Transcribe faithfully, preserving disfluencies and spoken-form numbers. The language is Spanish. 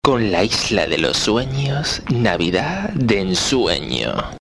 Con la isla de los sueños, Navidad de ensueño.